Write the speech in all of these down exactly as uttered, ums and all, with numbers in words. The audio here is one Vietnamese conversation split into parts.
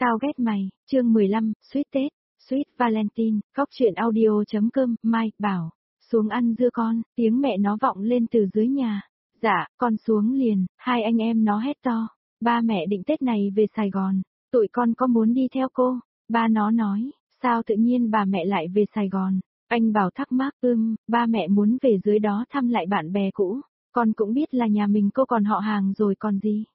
Tao ghét mày, chương mười lăm, Sweet Tết, Sweet Valentine, Cóc truyện audio.com, Mai, Bảo, xuống ăn dưa con, tiếng mẹ nó vọng lên từ dưới nhà. Dạ, con xuống liền, hai anh em nó hét to. Ba mẹ định Tết này về Sài Gòn, tụi con có muốn đi theo cô? Ba nó nói, sao tự nhiên bà mẹ lại về Sài Gòn? Anh Bảo thắc mắc, ưm, ba mẹ muốn về dưới đó thăm lại bạn bè cũ, con cũng biết là nhà mình cô còn họ hàng rồi còn gì.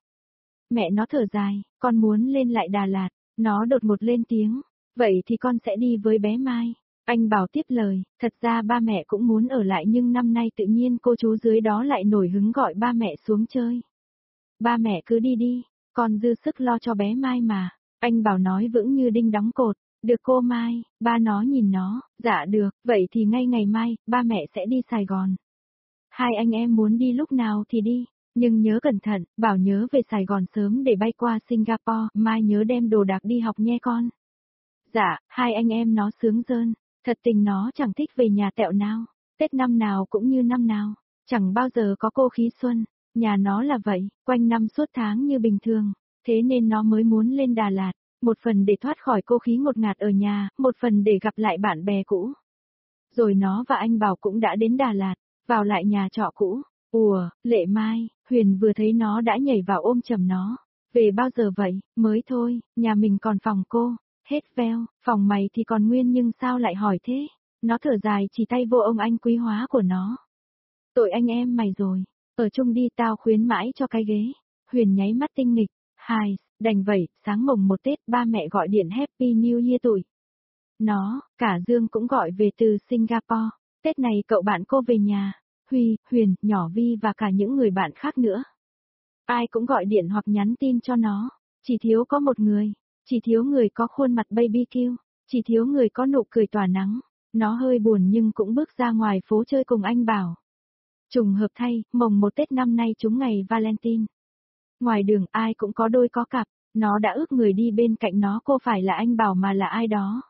Mẹ nó thở dài, con muốn lên lại Đà Lạt, nó đột ngột lên tiếng, vậy thì con sẽ đi với bé Mai. Anh Bảo tiếp lời, thật ra ba mẹ cũng muốn ở lại nhưng năm nay tự nhiên cô chú dưới đó lại nổi hứng gọi ba mẹ xuống chơi. Ba mẹ cứ đi đi, con dư sức lo cho bé Mai mà. Anh Bảo nói vững như đinh đóng cột, được cô Mai, ba nó nhìn nó, dạ được, vậy thì ngay ngày mai, ba mẹ sẽ đi Sài Gòn. Hai anh em muốn đi lúc nào thì đi, nhưng nhớ cẩn thận, Bảo nhớ về Sài Gòn sớm để bay qua Singapore, Mai nhớ đem đồ đạc đi học nhé con. Dạ, hai anh em nó sướng rơn, thật tình nó chẳng thích về nhà tẹo nào, Tết năm nào cũng như năm nào, chẳng bao giờ có cô khí xuân, nhà nó là vậy, quanh năm suốt tháng như bình thường, thế nên nó mới muốn lên Đà Lạt, một phần để thoát khỏi cô khí ngột ngạt ở nhà, một phần để gặp lại bạn bè cũ. Rồi nó và anh Bảo cũng đã đến Đà Lạt, vào lại nhà trọ cũ. Ùa, Lệ Mai, Huyền vừa thấy nó đã nhảy vào ôm chầm nó. Về bao giờ vậy, mới thôi, nhà mình còn phòng cô. Hết veo, phòng mày thì còn nguyên nhưng sao lại hỏi thế? Nó thở dài chỉ tay vô ông anh quý hóa của nó. Tội anh em mày rồi, ở chung đi tao khuyến mãi cho cái ghế. Huyền nháy mắt tinh nghịch, hài, đành vậy, sáng mồng một Tết ba mẹ gọi điện Happy New Year tụi. Nó, cả Dương cũng gọi về từ Singapore, Tết này cậu bạn cô về nhà. Huy, Huyền, nhỏ Vi và cả những người bạn khác nữa. Ai cũng gọi điện hoặc nhắn tin cho nó, chỉ thiếu có một người, chỉ thiếu người có khuôn mặt baby cute, chỉ thiếu người có nụ cười tỏa nắng. Nó hơi buồn nhưng cũng bước ra ngoài phố chơi cùng anh Bảo. Trùng hợp thay, mồng một Tết năm nay trúng ngày Valentine. Ngoài đường ai cũng có đôi có cặp, nó đã ước người đi bên cạnh nó cô phải là anh Bảo mà là ai đó.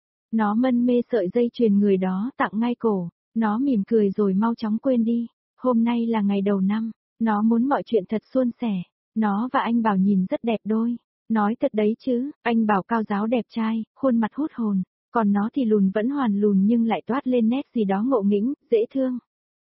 Nó mân mê sợi dây chuyền người đó tặng ngay cổ. Nó mỉm cười rồi mau chóng quên đi, hôm nay là ngày đầu năm, nó muốn mọi chuyện thật suôn sẻ, nó và anh Bảo nhìn rất đẹp đôi, nói thật đấy chứ, anh Bảo cao ráo đẹp trai, khuôn mặt hút hồn, còn nó thì lùn vẫn hoàn lùn nhưng lại toát lên nét gì đó ngộ nghĩnh, dễ thương.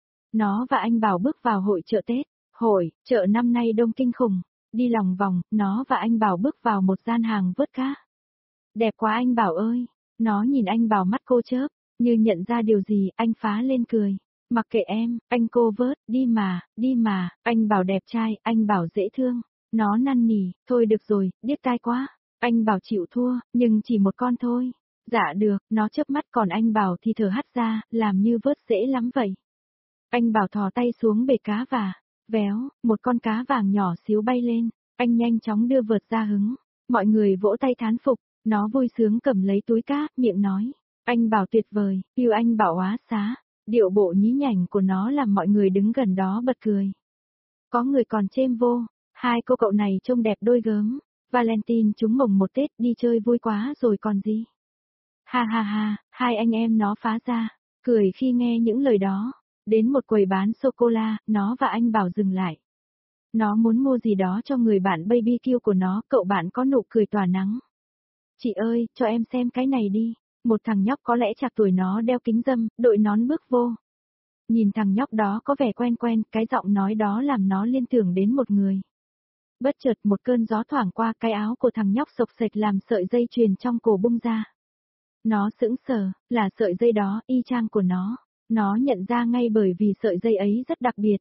Nó và anh Bảo bước vào hội chợ Tết, hội, chợ năm nay đông kinh khủng, đi lòng vòng, nó và anh Bảo bước vào một gian hàng vớt cá. Đẹp quá anh Bảo ơi, nó nhìn anh Bảo mắt cô chớp. Như nhận ra điều gì, anh phá lên cười. Mặc kệ em, anh cô vớt, đi mà, đi mà, anh Bảo đẹp trai, anh Bảo dễ thương. Nó năn nỉ, thôi được rồi, điếc tai quá. Anh Bảo chịu thua, nhưng chỉ một con thôi. Dạ được, nó chớp mắt còn anh Bảo thì thở hắt ra, làm như vớt dễ lắm vậy. Anh Bảo thò tay xuống bể cá và, véo, một con cá vàng nhỏ xíu bay lên. Anh nhanh chóng đưa vợt ra hứng. Mọi người vỗ tay thán phục, nó vui sướng cầm lấy túi cá, miệng nói. Anh Bảo tuyệt vời, yêu anh Bảo hóa xá, điệu bộ nhí nhảnh của nó làm mọi người đứng gần đó bật cười. Có người còn chêm vô, hai cô cậu này trông đẹp đôi gớm, Valentine chúng mồng một Tết đi chơi vui quá rồi còn gì. Ha ha ha, hai anh em nó phá ra, cười khi nghe những lời đó, đến một quầy bán sô-cô-la, nó và anh Bảo dừng lại. Nó muốn mua gì đó cho người bạn baby cute của nó, cậu bạn có nụ cười tỏa nắng. Chị ơi, cho em xem cái này đi. Một thằng nhóc có lẽ chạc tuổi nó đeo kính râm, đội nón bước vô. Nhìn thằng nhóc đó có vẻ quen quen, cái giọng nói đó làm nó liên tưởng đến một người. Bất chợt một cơn gió thoảng qua, cái áo của thằng nhóc xộc xệch làm sợi dây chuyền trong cổ bung ra. Nó sững sờ, là sợi dây đó, y chang của nó. Nó nhận ra ngay bởi vì sợi dây ấy rất đặc biệt.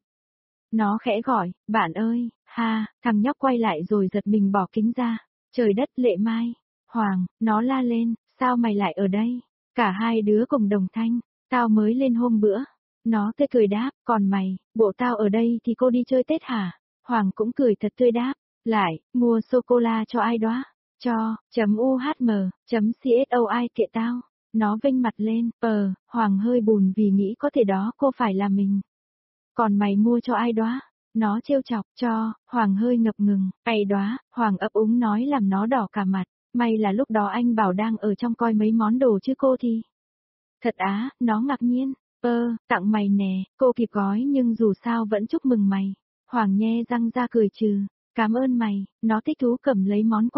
Nó khẽ gọi, bạn ơi, ha, thằng nhóc quay lại rồi giật mình bỏ kính ra. Trời đất Lệ Mai, Hoàng, nó la lên. Sao mày lại ở đây? Cả hai đứa cùng đồng thanh, tao mới lên hôm bữa. Nó tươi cười đáp, còn mày, bộ tao ở đây thì cô đi chơi Tết hả? Hoàng cũng cười thật tươi đáp, lại, mua sô-cô-la cho ai đó? Cho, chấm u hát em, chấm xôi kệ tao. Nó vênh mặt lên, ờ, Hoàng hơi buồn vì nghĩ có thể đó cô phải là mình. Còn mày mua cho ai đó? Nó trêu chọc, cho, Hoàng hơi ngập ngừng, ai đó, Hoàng ấp úng nói làm nó đỏ cả mặt. May là lúc đó anh Bảo đang ở trong coi mấy món đồ chứ cô thì. Thật á, nó ngạc nhiên, ơ, tặng mày nè, cô kịp gói nhưng dù sao vẫn chúc mừng mày. Hoàng nhe răng ra cười trừ, cảm ơn mày, nó thích thú cầm lấy món quà.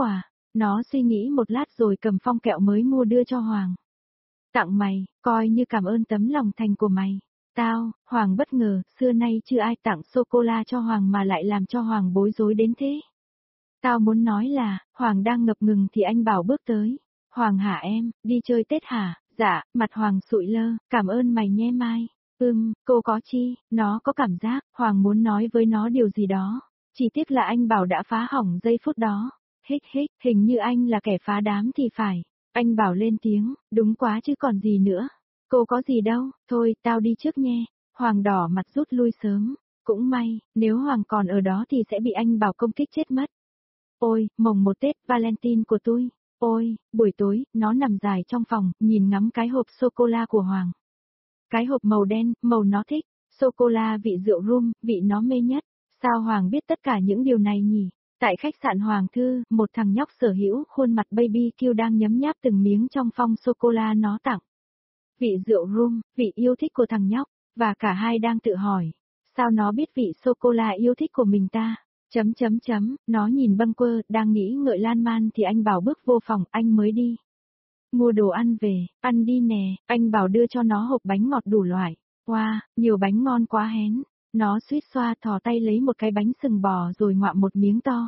Nó suy nghĩ một lát rồi cầm phong kẹo mới mua đưa cho Hoàng. Tặng mày, coi như cảm ơn tấm lòng thành của mày. Tao, Hoàng bất ngờ, xưa nay chưa ai tặng sô-cô-la cho Hoàng mà lại làm cho Hoàng bối rối đến thế. Tao muốn nói là, Hoàng đang ngập ngừng thì anh Bảo bước tới. Hoàng hả em, đi chơi Tết hả? Dạ, mặt Hoàng sụi lơ, cảm ơn mày nhé Mai. Ừm, cô có chi, nó có cảm giác, Hoàng muốn nói với nó điều gì đó. Chỉ tiếc là anh Bảo đã phá hỏng giây phút đó. Hích hích, hình như anh là kẻ phá đám thì phải. Anh Bảo lên tiếng, đúng quá chứ còn gì nữa. Cô có gì đâu, thôi, tao đi trước nhé. Hoàng đỏ mặt rút lui sớm. Cũng may, nếu Hoàng còn ở đó thì sẽ bị anh Bảo công kích chết mất. Ôi, mồng một Tết Valentine của tôi. Ôi, buổi tối, nó nằm dài trong phòng, nhìn ngắm cái hộp sô-cô-la của Hoàng. Cái hộp màu đen, màu nó thích, sô-cô-la vị rượu rum, vị nó mê nhất. Sao Hoàng biết tất cả những điều này nhỉ? Tại khách sạn Hoàng Thư, một thằng nhóc sở hữu khuôn mặt baby cute đang nhấm nháp từng miếng trong phong sô-cô-la nó tặng. Vị rượu rum, vị yêu thích của thằng nhóc, và cả hai đang tự hỏi, sao nó biết vị sô-cô-la yêu thích của mình ta? Chấm chấm chấm, nó nhìn bâng quơ, đang nghĩ ngợi lan man thì anh Bảo bước vô phòng, anh mới đi. Mua đồ ăn về, ăn đi nè, anh Bảo đưa cho nó hộp bánh ngọt đủ loại. Wow, nhiều bánh ngon quá hén. Nó suýt xoa thò tay lấy một cái bánh sừng bò rồi ngoạm một miếng to.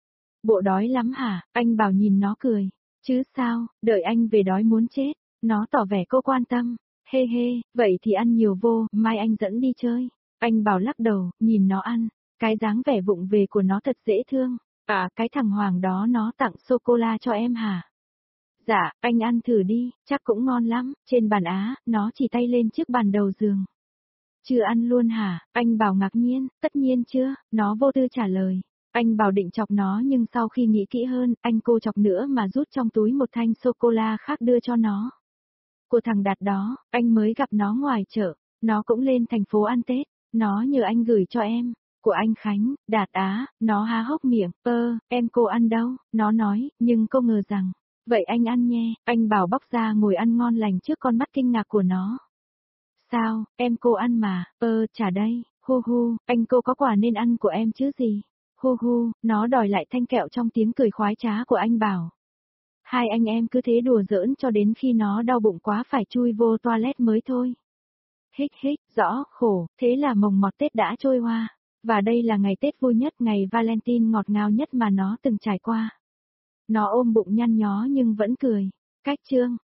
Bộ đói lắm hả? Anh Bảo nhìn nó cười. Chứ sao, đợi anh về đói muốn chết. Nó tỏ vẻ cô quan tâm. Hê hê, vậy thì ăn nhiều vô, mai anh dẫn đi chơi. Anh Bảo lắc đầu, nhìn nó ăn. Cái dáng vẻ vụng về của nó thật dễ thương. À, cái thằng Hoàng đó nó tặng sô-cô-la cho em hả? Dạ, anh ăn thử đi, chắc cũng ngon lắm. Trên bàn Á, nó chỉ tay lên chiếc bàn đầu giường. Chưa ăn luôn hả? Anh Bảo ngạc nhiên, tất nhiên chưa, nó vô tư trả lời. Anh Bảo định chọc nó nhưng sau khi nghĩ kỹ hơn, anh cô chọc nữa mà rút trong túi một thanh sô-cô-la khác đưa cho nó. Của thằng Đạt đó, anh mới gặp nó ngoài chợ, nó cũng lên thành phố ăn Tết, nó nhờ anh gửi cho em. Của anh Khánh, Đạt Á, nó há hốc miệng, ơ, em cô ăn đâu, nó nói, nhưng cô ngờ rằng, vậy anh ăn nhé, anh Bảo bóc ra ngồi ăn ngon lành trước con mắt kinh ngạc của nó. Sao, em cô ăn mà, ơ, trả đây, hu hu, anh cô có quà nên ăn của em chứ gì. Hu hu, nó đòi lại thanh kẹo trong tiếng cười khoái trá của anh Bảo. Hai anh em cứ thế đùa giỡn cho đến khi nó đau bụng quá phải chui vô toilet mới thôi. Hích hích, rõ, khổ, thế là mồng mọt Tết đã trôi qua. Và đây là ngày Tết vui nhất, ngày Valentine ngọt ngào nhất mà nó từng trải qua. Nó ôm bụng nhăn nhó nhưng vẫn cười. Cách chương.